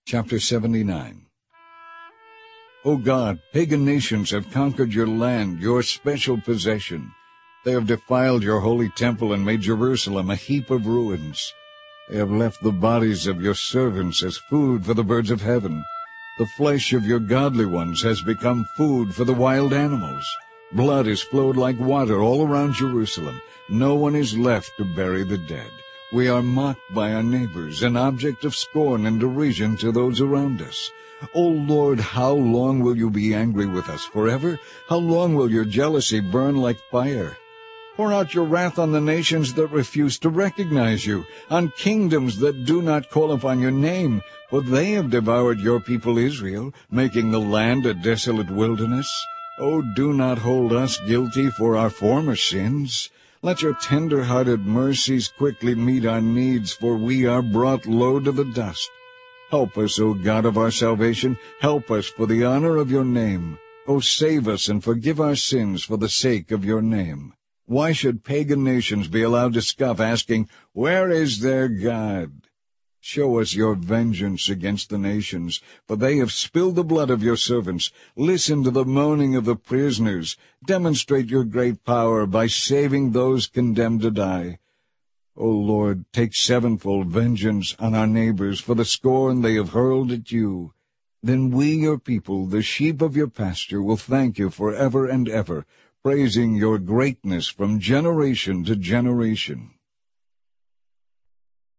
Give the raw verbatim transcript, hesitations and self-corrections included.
Chapter seventy-nine. O God, pagan nations have conquered your land, your special possession. They have defiled your holy temple and made Jerusalem a heap of ruins. They have left the bodies of your servants as food for the birds of heaven. The flesh of your godly ones has become food for the wild animals. Blood has flowed like water all around Jerusalem. No one is left to bury the dead. We are mocked by our neighbors, an object of scorn and derision to those around us. O Lord, how long will you be angry with us? Forever? How long will your jealousy burn like fire? Pour out your wrath on the nations that refuse to recognize you, on kingdoms that do not call upon your name, for they have devoured your people Israel, making the land a desolate wilderness. O do not hold us guilty for our former sins. Let your tender-hearted mercies quickly meet our needs, for we are brought low to the dust. Help us, O God of our salvation. Help us for the honor of your name. O save us and forgive our sins for the sake of your name. Why should pagan nations be allowed to scoff, asking, "Where is their God?" Show us your vengeance against the nations, for they have spilled the blood of your servants. Listen to the moaning of the prisoners. Demonstrate your great power by saving those condemned to die. O Lord, take sevenfold vengeance on our neighbors for the scorn they have hurled at you. Then we, your people, the sheep of your pasture, will thank you forever and ever, praising your greatness from generation to generation.